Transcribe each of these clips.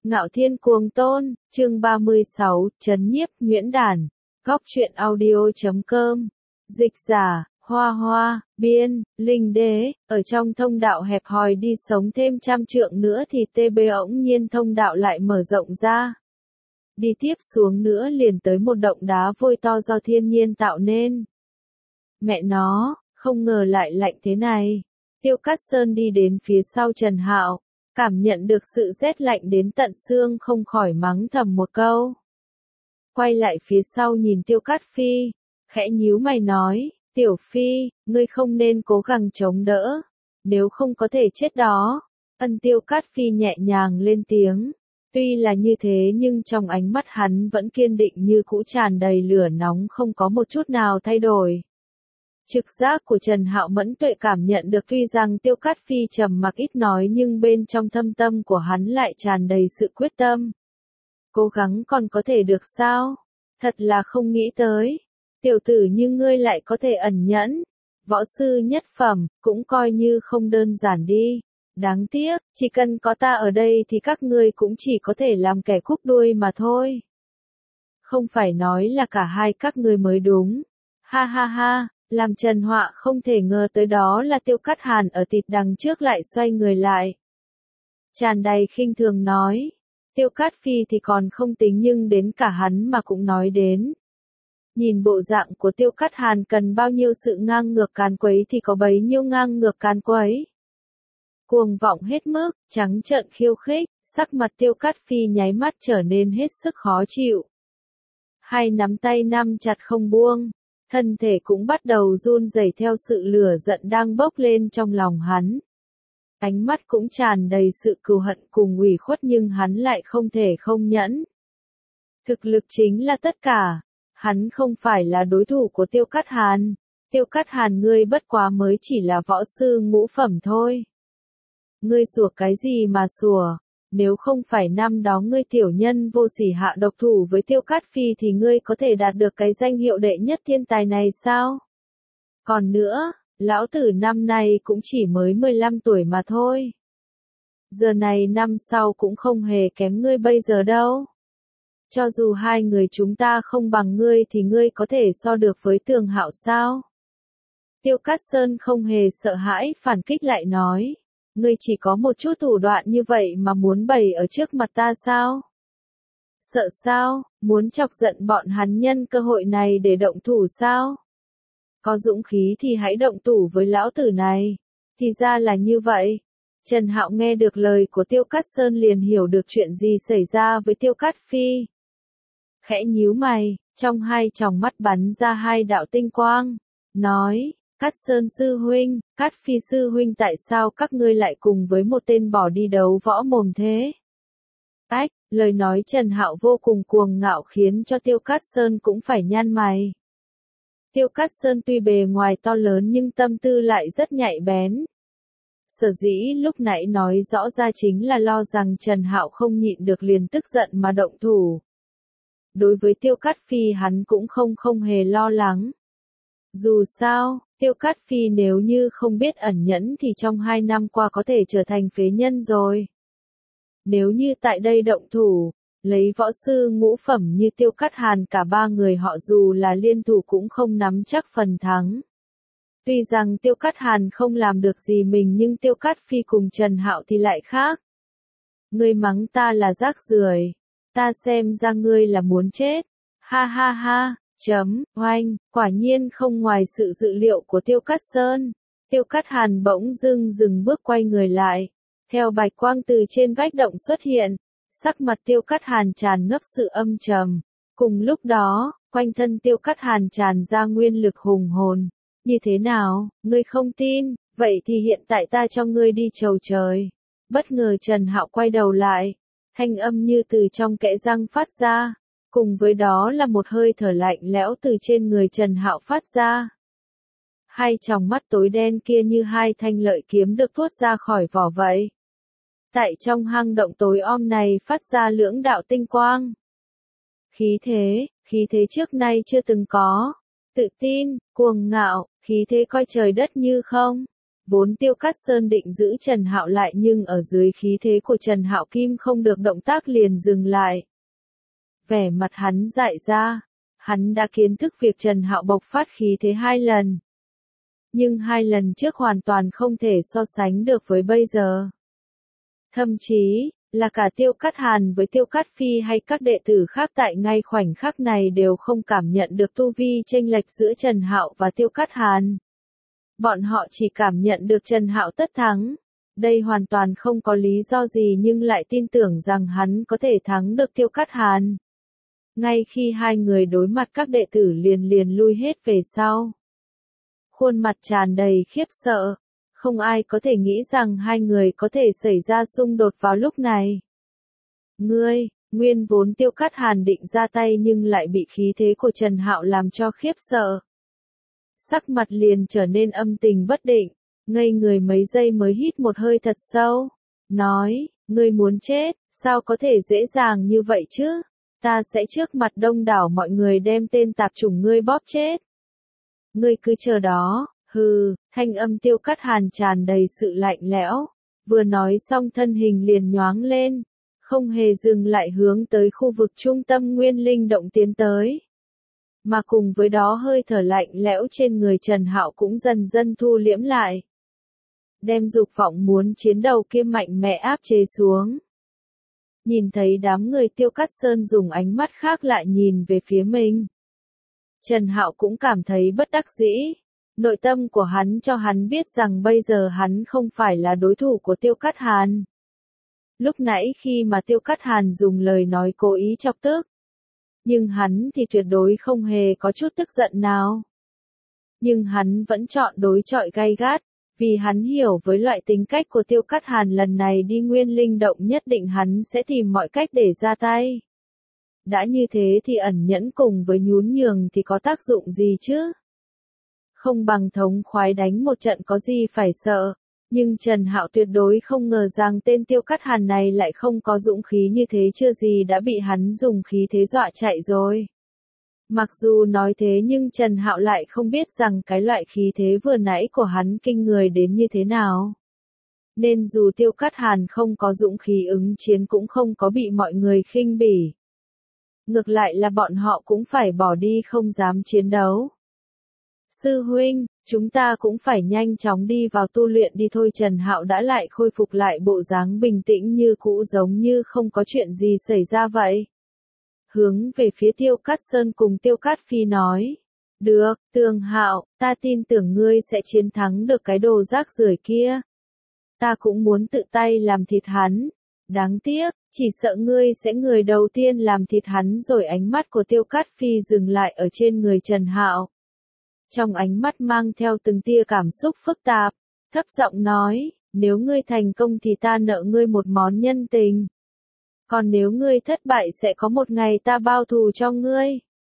Ngạo Thiên Cuồng Tôn, chương 36, Trấn nhiếp Nguyễn Đản, Góc truyện audio.com, dịch giả, Hoa Hoa, biên, Linh Đế, ở trong thông đạo hẹp hòi đi sống thêm 100 trượng nữa thì TB ỗng nhiên thông đạo lại mở rộng ra. Đi tiếp xuống nữa liền tới một động đá vôi to do thiên nhiên tạo nên. Mẹ nó, không ngờ lại lạnh thế này. Tiêu Cát Sơn đi đến phía sau Trần Hạo, cảm nhận được sự rét lạnh đến tận xương không khỏi mắng thầm một câu. Quay lại phía sau nhìn Tiêu Cát Phi, khẽ nhíu mày nói, Tiểu Phi, ngươi không nên cố gắng chống đỡ, nếu không có thể chết đó. Tiêu Cát Phi nhẹ nhàng lên tiếng, tuy là như thế nhưng trong ánh mắt hắn vẫn kiên định như cũ tràn đầy lửa nóng không có một chút nào thay đổi. Trực giác của Trần Hạo mẫn tuệ cảm nhận được tuy rằng Tiêu Cát Phi trầm mặc ít nói nhưng bên trong thâm tâm của hắn lại tràn đầy sự quyết tâm. Cố gắng còn có thể được sao? Thật là không nghĩ tới. Tiểu tử như ngươi lại có thể ẩn nhẫn. Võ sư nhất phẩm, cũng coi như không đơn giản đi. Đáng tiếc, chỉ cần có ta ở đây thì các ngươi cũng chỉ có thể làm kẻ cúp đuôi mà thôi. Không phải nói là cả hai các ngươi mới đúng. Ha ha ha. Làm Trần Họa không thể ngờ tới đó là Tiêu Cát Hàn ở tịt đằng trước lại xoay người lại. Tràn đầy khinh thường nói. Tiêu Cát Phi thì còn không tính nhưng đến cả hắn mà cũng nói đến. Nhìn bộ dạng của Tiêu Cát Hàn cần bao nhiêu sự ngang ngược càn quấy thì có bấy nhiêu ngang ngược càn quấy. Cuồng vọng hết mức, trắng trợn khiêu khích, sắc mặt Tiêu Cát Phi nháy mắt trở nên hết sức khó chịu. Hai nắm tay nắm chặt không buông. Thân thể cũng bắt đầu run rẩy theo sự lửa giận đang bốc lên trong lòng hắn. Ánh mắt cũng tràn đầy sự cừu hận cùng ủy khuất nhưng hắn lại không thể không nhẫn. Thực lực chính là tất cả. Hắn không phải là đối thủ của Tiêu Cát Hàn. Tiêu Cát Hàn ngươi bất quá mới chỉ là võ sư ngũ phẩm thôi. Ngươi sủa cái gì mà sủa? Nếu không phải năm đó ngươi tiểu nhân vô sỉ hạ độc thủ với Tiêu Cát Phi thì ngươi có thể đạt được cái danh hiệu đệ nhất thiên tài này sao? Còn nữa, lão tử năm nay cũng chỉ mới 15 tuổi mà thôi. Giờ này năm sau cũng không hề kém ngươi bây giờ đâu. Cho dù hai người chúng ta không bằng ngươi thì ngươi có thể so được với Tường Hạo sao? Tiêu Cát Sơn không hề sợ hãi phản kích lại nói. Ngươi chỉ có một chút thủ đoạn như vậy mà muốn bày ở trước mặt ta sao? Sợ sao, muốn chọc giận bọn hắn nhân cơ hội này để động thủ sao? Có dũng khí thì hãy động thủ với lão tử này. Thì ra là như vậy. Trần Hạo nghe được lời của Tiêu Cát Sơn liền hiểu được chuyện gì xảy ra với Tiêu Cát Phi. Khẽ nhíu mày, trong hai tròng mắt bắn ra hai đạo tinh quang, nói. Cát Sơn sư huynh, Cát Phi sư huynh tại sao các ngươi lại cùng với một tên bỏ đi đấu võ mồm thế? Ách, lời nói Trần Hạo vô cùng cuồng ngạo khiến cho Tiêu Cát Sơn cũng phải nhăn mày. Tiêu Cát Sơn tuy bề ngoài to lớn nhưng tâm tư lại rất nhạy bén. Sở dĩ lúc nãy nói rõ ra chính là lo rằng Trần Hạo không nhịn được liền tức giận mà động thủ. Đối với Tiêu Cát Phi hắn cũng không hề lo lắng. Dù sao, Tiêu Cát Phi nếu như không biết ẩn nhẫn thì trong 2 năm qua có thể trở thành phế nhân rồi. Nếu như tại đây động thủ, lấy võ sư ngũ phẩm như Tiêu Cát Hàn cả ba người họ dù là liên thủ cũng không nắm chắc phần thắng. Tuy rằng Tiêu Cát Hàn không làm được gì mình nhưng Tiêu Cát Phi cùng Trần Hạo thì lại khác. Ngươi mắng ta là rác rưởi, ta xem ra ngươi là muốn chết. Ha ha ha. Oanh, quả nhiên không ngoài sự dự liệu của Tiêu Cát Sơn. Tiêu Cát Hàn bỗng dưng dừng bước quay người lại. Theo bạch quang từ trên vách động xuất hiện, sắc mặt Tiêu Cát Hàn tràn ngập sự âm trầm. Cùng lúc đó, quanh thân Tiêu Cát Hàn tràn ra nguyên lực hùng hồn. Như thế nào, ngươi không tin, vậy thì hiện tại ta cho ngươi đi chầu trời. Bất ngờ Trần Hạo quay đầu lại, thanh âm như từ trong kẽ răng phát ra. Cùng với đó là một hơi thở lạnh lẽo từ trên người Trần Hạo phát ra. Hai tròng mắt tối đen kia như hai thanh lợi kiếm được tuốt ra khỏi vỏ vậy. Tại trong hang động tối om này phát ra lưỡng đạo tinh quang. Khí thế trước nay chưa từng có. Tự tin, cuồng ngạo, khí thế coi trời đất như không. Vốn Tiêu Cát Sơn định giữ Trần Hạo lại nhưng ở dưới khí thế của Trần Hạo Kim không được động tác liền dừng lại. Vẻ mặt hắn dại ra, hắn đã kiến thức việc Trần Hạo bộc phát khí thế 2 lần. Nhưng 2 lần trước hoàn toàn không thể so sánh được với bây giờ. Thậm chí, là cả Tiêu Cát Hàn với Tiêu Cát Phi hay các đệ tử khác tại ngay khoảnh khắc này đều không cảm nhận được tu vi chênh lệch giữa Trần Hạo và Tiêu Cát Hàn. Bọn họ chỉ cảm nhận được Trần Hạo tất thắng. Đây hoàn toàn không có lý do gì nhưng lại tin tưởng rằng hắn có thể thắng được Tiêu Cát Hàn. Ngay khi hai người đối mặt các đệ tử liền lui hết về sau. Khuôn mặt tràn đầy khiếp sợ. Không ai có thể nghĩ rằng hai người có thể xảy ra xung đột vào lúc này. Nguyên vốn Tiêu Cát Hàn định ra tay nhưng lại bị khí thế của Trần Hạo làm cho khiếp sợ. Sắc mặt liền trở nên âm tình bất định, ngây người mấy giây mới hít một hơi thật sâu. Nói, ngươi muốn chết, sao có thể dễ dàng như vậy chứ? Ta sẽ trước mặt đông đảo mọi người đem tên tạp chủng ngươi bóp chết. Ngươi cứ chờ đó. Hừ, thanh âm Tiêu Cát Hàn tràn đầy sự lạnh lẽo. Vừa nói xong thân hình liền nhoáng lên, không hề dừng lại hướng tới khu vực trung tâm Nguyên Linh động tiến tới. Mà cùng với đó hơi thở lạnh lẽo trên người Trần Hạo cũng dần dần thu liễm lại. Đem dục vọng muốn chiến đầu kia mạnh mẽ áp chế xuống. Nhìn thấy đám người Tiêu Cát Sơn dùng ánh mắt khác lại nhìn về phía mình. Trần Hạo cũng cảm thấy bất đắc dĩ. Nội tâm của hắn cho hắn biết rằng bây giờ hắn không phải là đối thủ của Tiêu Cát Hàn. Lúc nãy khi mà Tiêu Cát Hàn dùng lời nói cố ý chọc tức. Nhưng hắn thì tuyệt đối không hề có chút tức giận nào. Nhưng hắn vẫn chọn đối chọi gay gắt, vì hắn hiểu với loại tính cách của Tiêu Cát Hàn lần này đi Nguyên Linh động nhất định hắn sẽ tìm mọi cách để ra tay. Đã như thế thì ẩn nhẫn cùng với nhún nhường thì có tác dụng gì chứ? Không bằng thống khoái đánh một trận có gì phải sợ. Nhưng Trần Hạo tuyệt đối không ngờ rằng tên Tiêu Cát Hàn này lại không có dũng khí như thế, chưa gì đã bị hắn dùng khí thế dọa chạy rồi. Mặc dù nói thế nhưng Trần Hạo lại không biết rằng cái loại khí thế vừa nãy của hắn kinh người đến như thế nào. Nên dù Tiêu Cát Hàn không có dũng khí ứng chiến cũng không có bị mọi người khinh bỉ. Ngược lại là bọn họ cũng phải bỏ đi không dám chiến đấu. Sư huynh, chúng ta cũng phải nhanh chóng đi vào tu luyện đi thôi. Trần Hạo đã lại khôi phục lại bộ dáng bình tĩnh như cũ, giống như không có chuyện gì xảy ra vậy. Hướng về phía Tiêu Cát Sơn cùng Tiêu Cát Phi nói. Được, Tường Hạo, ta tin tưởng ngươi sẽ chiến thắng được cái đồ rác rưởi kia. Ta cũng muốn tự tay làm thịt hắn. Đáng tiếc, chỉ sợ ngươi sẽ người đầu tiên làm thịt hắn rồi. Ánh mắt của Tiêu Cát Phi dừng lại ở trên người Trần Hạo. Trong ánh mắt mang theo từng tia cảm xúc phức tạp, thấp giọng nói, nếu ngươi thành công thì ta nợ ngươi một món nhân tình. Còn nếu ngươi thất bại sẽ có một ngày ta bao thù cho ngươi.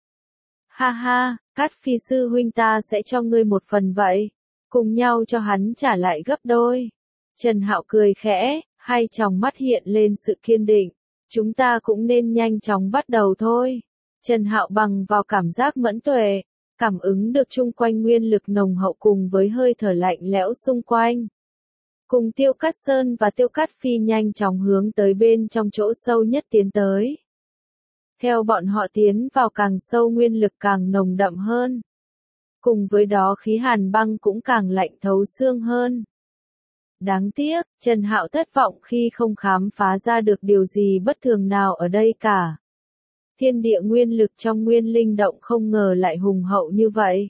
Ha ha, Cát Phi sư huynh, ta sẽ cho ngươi một phần vậy. Cùng nhau cho hắn trả lại gấp đôi. Trần Hạo cười khẽ, hai tròng mắt hiện lên sự kiên định. Chúng ta cũng nên nhanh chóng bắt đầu thôi. Trần Hạo bằng vào cảm giác mẫn tuệ. Cảm ứng được chung quanh nguyên lực nồng hậu cùng với hơi thở lạnh lẽo xung quanh. Cùng Tiêu Cát Sơn và Tiêu Cát Phi nhanh chóng hướng tới bên trong chỗ sâu nhất tiến tới. Theo bọn họ tiến vào càng sâu nguyên lực càng nồng đậm hơn. Cùng với đó khí hàn băng cũng càng lạnh thấu xương hơn. Đáng tiếc, Trần Hạo thất vọng khi không khám phá ra được điều gì bất thường nào ở đây cả. Thiên địa nguyên lực trong Nguyên Linh động không ngờ lại hùng hậu như vậy.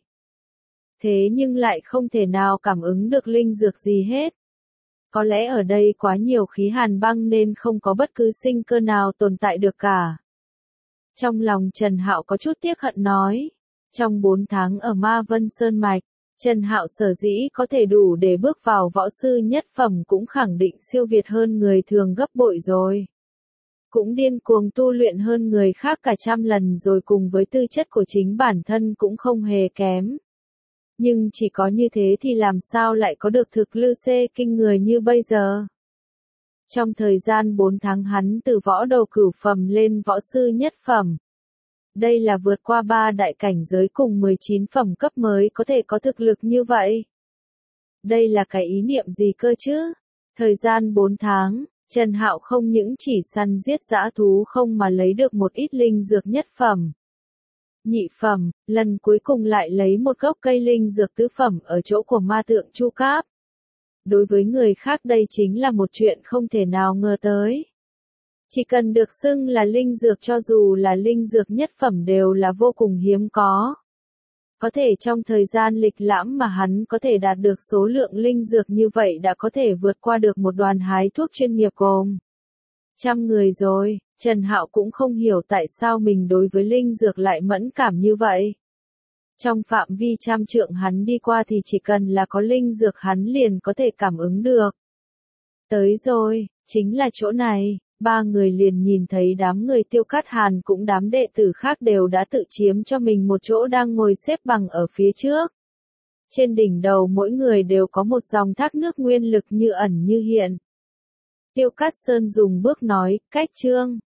Thế nhưng lại không thể nào cảm ứng được linh dược gì hết. Có lẽ ở đây quá nhiều khí hàn băng nên không có bất cứ sinh cơ nào tồn tại được cả. Trong lòng Trần Hạo có chút tiếc hận nói. Trong 4 tháng ở Ma Vân Sơn Mạch, Trần Hạo sở dĩ có thể đủ để bước vào võ sư nhất phẩm cũng khẳng định siêu việt hơn người thường gấp bội rồi. Cũng điên cuồng tu luyện hơn người khác cả trăm lần rồi, cùng với tư chất của chính bản thân cũng không hề kém. Nhưng chỉ có như thế thì làm sao lại có được thực lực kinh người như bây giờ. Trong thời gian 4 tháng hắn từ võ đầu cửu phẩm lên võ sư nhất phẩm. Đây là vượt qua 3 đại cảnh giới cùng 19 phẩm cấp mới có thể có thực lực như vậy. Đây là cái ý niệm gì cơ chứ? Thời gian 4 tháng, Trần Hạo không những chỉ săn giết dã thú không mà lấy được một ít linh dược nhất phẩm. Nhị phẩm, lần cuối cùng lại lấy một gốc cây linh dược tứ phẩm ở chỗ của ma tượng Chu Cáp. Đối với người khác đây chính là một chuyện không thể nào ngờ tới. Chỉ cần được xưng là linh dược cho dù là linh dược nhất phẩm đều là vô cùng hiếm có. Có thể trong thời gian lịch lãm mà hắn có thể đạt được số lượng linh dược như vậy đã có thể vượt qua được một đoàn hái thuốc chuyên nghiệp gồm 100 người rồi. Trần Hạo cũng không hiểu tại sao mình đối với linh dược lại mẫn cảm như vậy. Trong phạm vi 100 trượng hắn đi qua thì chỉ cần là có linh dược hắn liền có thể cảm ứng được. Tới rồi, chính là chỗ này. Ba người liền nhìn thấy đám người Tiêu Cát Hàn cũng đám đệ tử khác đều đã tự chiếm cho mình một chỗ đang ngồi xếp bằng ở phía trước. Trên đỉnh đầu mỗi người đều có một dòng thác nước nguyên lực như ẩn như hiện. Tiêu Cát Sơn dùng bước nói, cách trương,